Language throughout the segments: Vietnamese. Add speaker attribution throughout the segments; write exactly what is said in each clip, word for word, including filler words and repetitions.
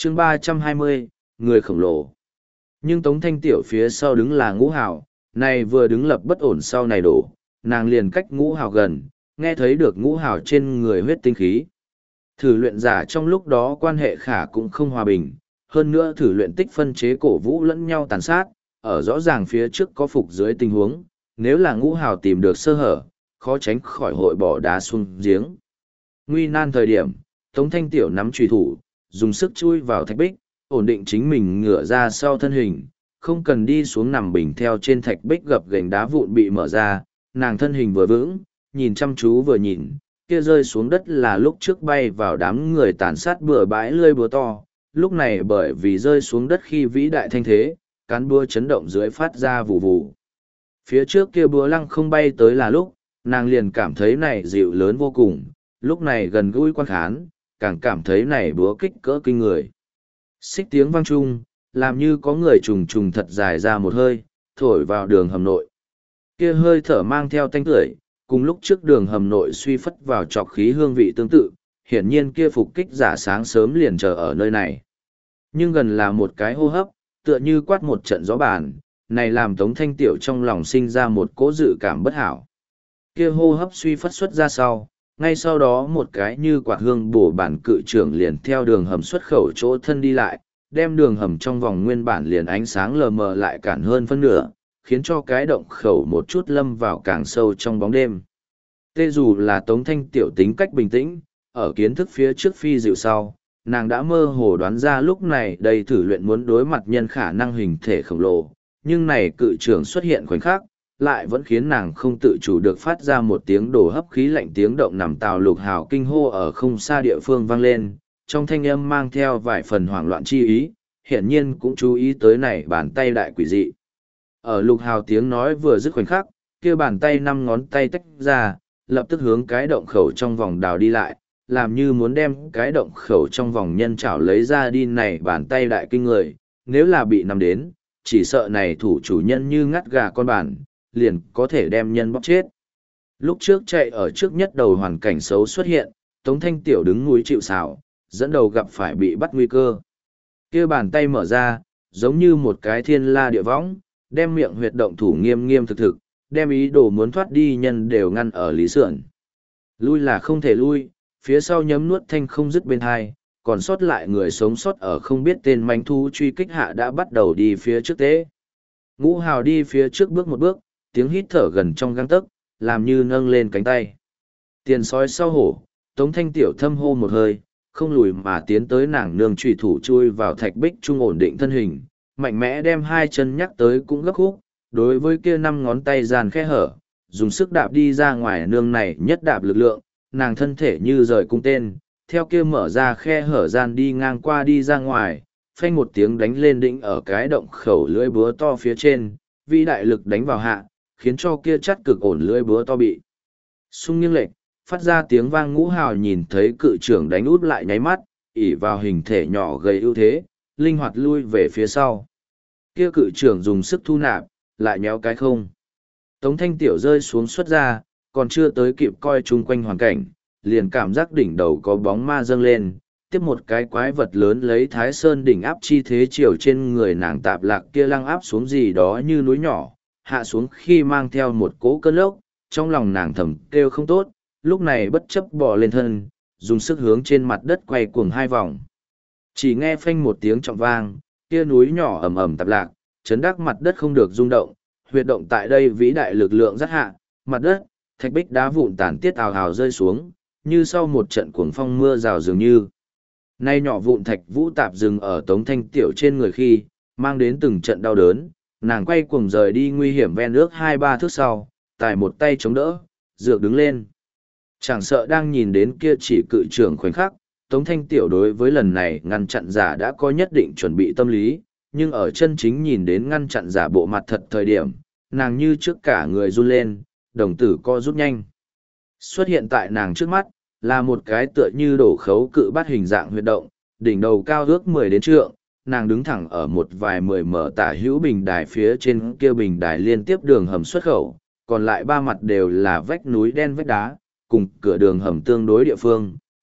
Speaker 1: chương ba trăm hai mươi, người khổng lồ. Nhưng Tống Thanh Tiểu phía sau đứng là Ngũ Hào, này vừa đứng lập bất ổn sau này đổ, nàng liền cách Ngũ Hào gần, nghe thấy được Ngũ Hào trên người huyết tinh khí. Thử luyện giả trong lúc đó quan hệ khả cũng không hòa bình, hơn nữa thử luyện tích phân chế cổ vũ lẫn nhau tàn sát, ở rõ ràng phía trước có phục dưới tình huống, nếu là Ngũ Hào tìm được sơ hở, khó tránh khỏi hội bỏ đá xuống giếng. Nguy nan thời điểm, Tống Thanh Tiểu nắm chùy thủ, dùng sức chui vào thạch bích, ổn định chính mình ngửa ra sau thân hình, không cần đi xuống nằm bình theo trên thạch bích gập gành đá vụn bị mở ra, nàng thân hình vừa vững, nhìn chăm chú vừa nhìn, kia rơi xuống đất là lúc trước bay vào đám người tàn sát bừa bãi lươi búa to, lúc này bởi vì rơi xuống đất khi vĩ đại thanh thế, cán búa chấn động dưới phát ra vù vù. Phía trước kia búa lăng không bay tới là lúc, nàng liền cảm thấy này dịu lớn vô cùng, lúc này gần gũi quan khán, càng cảm thấy này búa kích cỡ kinh người. Xích tiếng vang chung, làm như có người trùng trùng thật dài ra một hơi, thổi vào đường hầm nội. Kia hơi thở mang theo tanh tưởi, cùng lúc trước đường hầm nội suy phất vào trọc khí hương vị tương tự, hiển nhiên kia phục kích giả sáng sớm liền chờ ở nơi này. Nhưng gần là một cái hô hấp, tựa như quát một trận gió bàn, này làm Tống Thanh Tiểu trong lòng sinh ra một cỗ dự cảm bất hảo. Kia hô hấp suy phất xuất ra sau, ngay sau đó một cái như quạt hương bổ bản cự trưởng liền theo đường hầm xuất khẩu chỗ thân đi lại, đem đường hầm trong vòng nguyên bản liền ánh sáng lờ mờ lại cản hơn phân nửa, khiến cho cái động khẩu một chút lâm vào càng sâu trong bóng đêm. Tê dù là Tống Thanh Tiểu tính cách bình tĩnh, ở kiến thức phía trước phi dịu sau, nàng đã mơ hồ đoán ra lúc này đây thử luyện muốn đối mặt nhân khả năng hình thể khổng lồ, nhưng này cự trưởng xuất hiện khoảnh khắc, lại vẫn khiến nàng không tự chủ được phát ra một tiếng đổ hấp khí lạnh tiếng động nằm tào lục hào kinh hô ở không xa địa phương vang lên, trong thanh âm mang theo vài phần hoảng loạn chi ý, hiển nhiên cũng chú ý tới này bàn tay đại quỷ dị. Ở lục hào tiếng nói vừa dứt khoảnh khắc, kia bàn tay năm ngón tay tách ra, lập tức hướng cái động khẩu trong vòng đào đi lại, làm như muốn đem cái động khẩu trong vòng nhân chảo lấy ra đi này bàn tay đại kinh người, nếu là bị nắm đến, chỉ sợ này thủ chủ nhân như ngắt gà con bản, liền có thể đem nhân bóc chết. Lúc trước chạy ở trước nhất đầu hoàn cảnh xấu xuất hiện, Tống Thanh Tiểu đứng núi chịu sào, dẫn đầu gặp phải bị bắt nguy cơ. Kia bàn tay mở ra, giống như một cái thiên la địa võng, đem miệng huyệt động thủ nghiêm nghiêm thực thực, đem ý đồ muốn thoát đi nhân đều ngăn ở lý sườn. Lui là không thể lui, phía sau nhấm nuốt thanh không dứt bên hai, còn sót lại người sống sót ở không biết tên manh thu truy kích hạ đã bắt đầu đi phía trước tế. Ngũ Hào đi phía trước bước một bước, tiếng hít thở gần trong gang tấc, làm như nâng lên cánh tay. Tiền sói sau hổ, Tống Thanh Tiểu thâm hô một hơi, không lùi mà tiến tới nàng nương trùy thủ chui vào thạch bích trung ổn định thân hình, mạnh mẽ đem hai chân nhắc tới cũng gấp khúc, đối với kia năm ngón tay giàn khe hở, dùng sức đạp đi ra ngoài nương này nhất đạp lực lượng, nàng thân thể như rời cung tên, theo kia mở ra khe hở gian đi ngang qua đi ra ngoài, phanh một tiếng đánh lên đỉnh ở cái động khẩu lưỡi búa to phía trên, vĩ đại lực đánh vào hạ, khiến cho kia chắt cực ổn lưỡi búa to bị sung nghiêng lệch, phát ra tiếng vang. Ngũ Hào nhìn thấy cự trưởng đánh út lại nháy mắt, ỉ vào hình thể nhỏ gầy ưu thế, linh hoạt lui về phía sau. Kia cự trưởng dùng sức thu nạp, lại nhéo cái không. Tống Thanh Tiểu rơi xuống xuất ra, còn chưa tới kịp coi chung quanh hoàn cảnh, liền cảm giác đỉnh đầu có bóng ma dâng lên, tiếp một cái quái vật lớn lấy Thái Sơn đỉnh áp chi thế chiều trên người nàng tạp lạc kia lăng áp xuống gì đó như núi nhỏ, hạ xuống khi mang theo một cỗ cơn lốc, trong lòng nàng thầm kêu không tốt, lúc này bất chấp bò lên thân, dùng sức hướng trên mặt đất quay cuồng hai vòng. Chỉ nghe phanh một tiếng trọng vang, kia núi nhỏ ầm ầm tạp lạc, chấn đắc mặt đất không được rung động, huyệt động tại đây vĩ đại lực lượng rất hạ, mặt đất, thạch bích đá vụn tàn tiết ào ào rơi xuống, như sau một trận cuồng phong mưa rào dường như. Nay nhỏ vụn thạch vũ tạp dừng ở Tống Thanh Tiểu trên người khi, mang đến từng trận đau đớn, nàng quay cuồng rời đi nguy hiểm ven nước hai ba thước sau, tài một tay chống đỡ, dược đứng lên. Chẳng sợ đang nhìn đến kia chỉ cự trưởng khoảnh khắc, Tống Thanh Tiểu đối với lần này ngăn chặn giả đã có nhất định chuẩn bị tâm lý, nhưng ở chân chính nhìn đến ngăn chặn giả bộ mặt thật thời điểm, nàng như trước cả người run lên, đồng tử co rút nhanh. Xuất hiện tại nàng trước mắt, là một cái tựa như đổ khấu cự bát hình dạng huyệt động, đỉnh đầu cao ước mười đến trượng, nàng đứng thẳng ở một vài mười mở tả hữu bình đài phía trên kia bình đài liên tiếp đường hầm xuất khẩu, còn lại ba mặt đều là vách núi đen vách đá, cùng cửa đường hầm tương đối địa phương,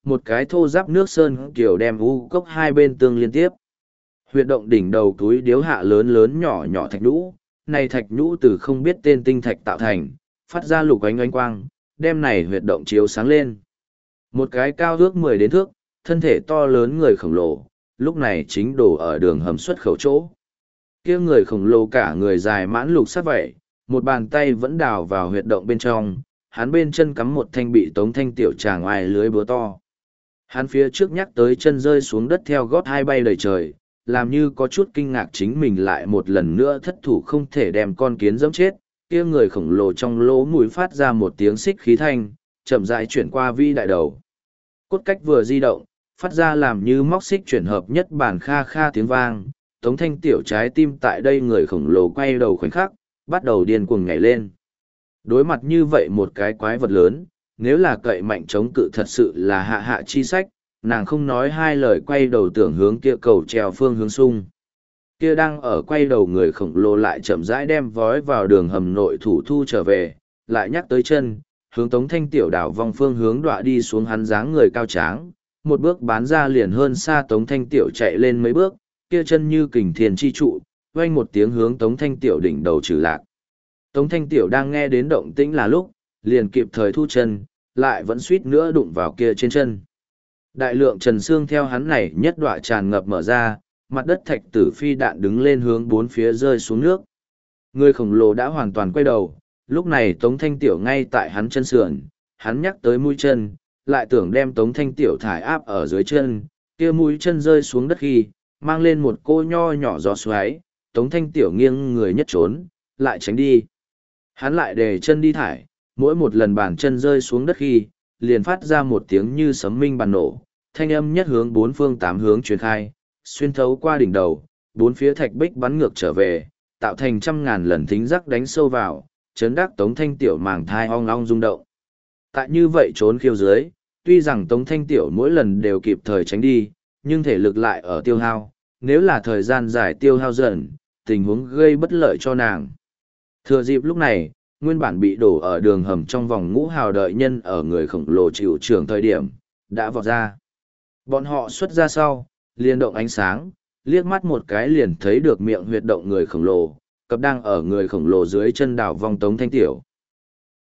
Speaker 1: một cái thô giáp nước sơn kiểu đem u cốc hai bên tương liên tiếp. Huyệt động đỉnh đầu túi điếu hạ lớn lớn nhỏ nhỏ thạch nhũ, này thạch nhũ từ không biết tên tinh thạch tạo thành, phát ra lục ánh ánh quang, đem này huyệt động chiếu sáng lên. Một cái cao ước mười đến thước, thân thể to lớn người khổng lồ, lúc này chính đổ ở đường hầm xuất khẩu chỗ. Kia người khổng lồ cả người dài mãn lục sắc vậy, một bàn tay vẫn đào vào huyệt động bên trong, hắn bên chân cắm một thanh bị Tống Thanh tiểu tràng ngoài lưới búa to. Hắn phía trước nhắc tới chân rơi xuống đất theo gót hai bay đầy trời, làm như có chút kinh ngạc chính mình lại một lần nữa thất thủ không thể đem con kiến dẫm chết. Kia người khổng lồ trong lỗ mũi phát ra một tiếng xích khí thanh, chậm rãi chuyển qua vi đại đầu. Cốt cách vừa di động, phát ra làm như móc xích chuyển hợp nhất bản kha kha tiếng vang. Tống Thanh tiểu trái tim tại đây người khổng lồ quay đầu khoảnh khắc, bắt đầu điên cuồng nhảy lên. Đối mặt như vậy một cái quái vật lớn, nếu là cậy mạnh chống cự thật sự là hạ hạ chi sách, nàng không nói hai lời quay đầu tưởng hướng kia cầu treo phương hướng sung. Kia đang ở quay đầu người khổng lồ lại chậm rãi đem vói vào đường hầm nội thủ thu trở về, lại nhắc tới chân, hướng Tống Thanh tiểu đảo vòng phương hướng đọa đi xuống hắn dáng người cao tráng, một bước bán ra liền hơn xa Tống Thanh tiểu chạy lên mấy bước, kia chân như kình thiền chi trụ, vang một tiếng hướng Tống Thanh tiểu đỉnh đầu trừ lạc. Tống Thanh tiểu đang nghe đến động tĩnh là lúc, liền kịp thời thu chân, lại vẫn suýt nữa đụng vào kia trên chân. Đại lượng trần xương theo hắn này nhất đọa tràn ngập mở ra, mặt đất thạch tử phi đạn đứng lên hướng bốn phía rơi xuống nước. Người khổng lồ đã hoàn toàn quay đầu, lúc này Tống Thanh tiểu ngay tại hắn chân sườn, hắn nhắc tới mũi chân, lại tưởng đem Tống Thanh tiểu thải áp ở dưới chân, kia mũi chân rơi xuống đất khi, mang lên một cô nho nhỏ gió xoáy, Tống Thanh tiểu nghiêng người nhất trốn, lại tránh đi. Hắn lại để chân đi thải, mỗi một lần bàn chân rơi xuống đất khi, liền phát ra một tiếng như sấm minh bàn nổ, thanh âm nhất hướng bốn phương tám hướng truyền khai, xuyên thấu qua đỉnh đầu, bốn phía thạch bích bắn ngược trở về, tạo thành trăm ngàn lần thính giác đánh sâu vào, chấn đắc Tống Thanh tiểu màng thai ong ong rung động. Tại như vậy trốn khiêu dưới, tuy rằng Tống Thanh tiểu mỗi lần đều kịp thời tránh đi, nhưng thể lực lại ở tiêu hao, nếu là thời gian dài tiêu hao dần, tình huống gây bất lợi cho nàng. Thừa dịp lúc này, nguyên bản bị đổ ở đường hầm trong vòng ngũ hào đợi nhân ở người khổng lồ chịu trưởng thời điểm, đã vọt ra. Bọn họ xuất ra sau, liền động ánh sáng, liếc mắt một cái liền thấy được miệng huyệt động người khổng lồ, cặp đang ở người khổng lồ dưới chân đảo vong Tống Thanh tiểu.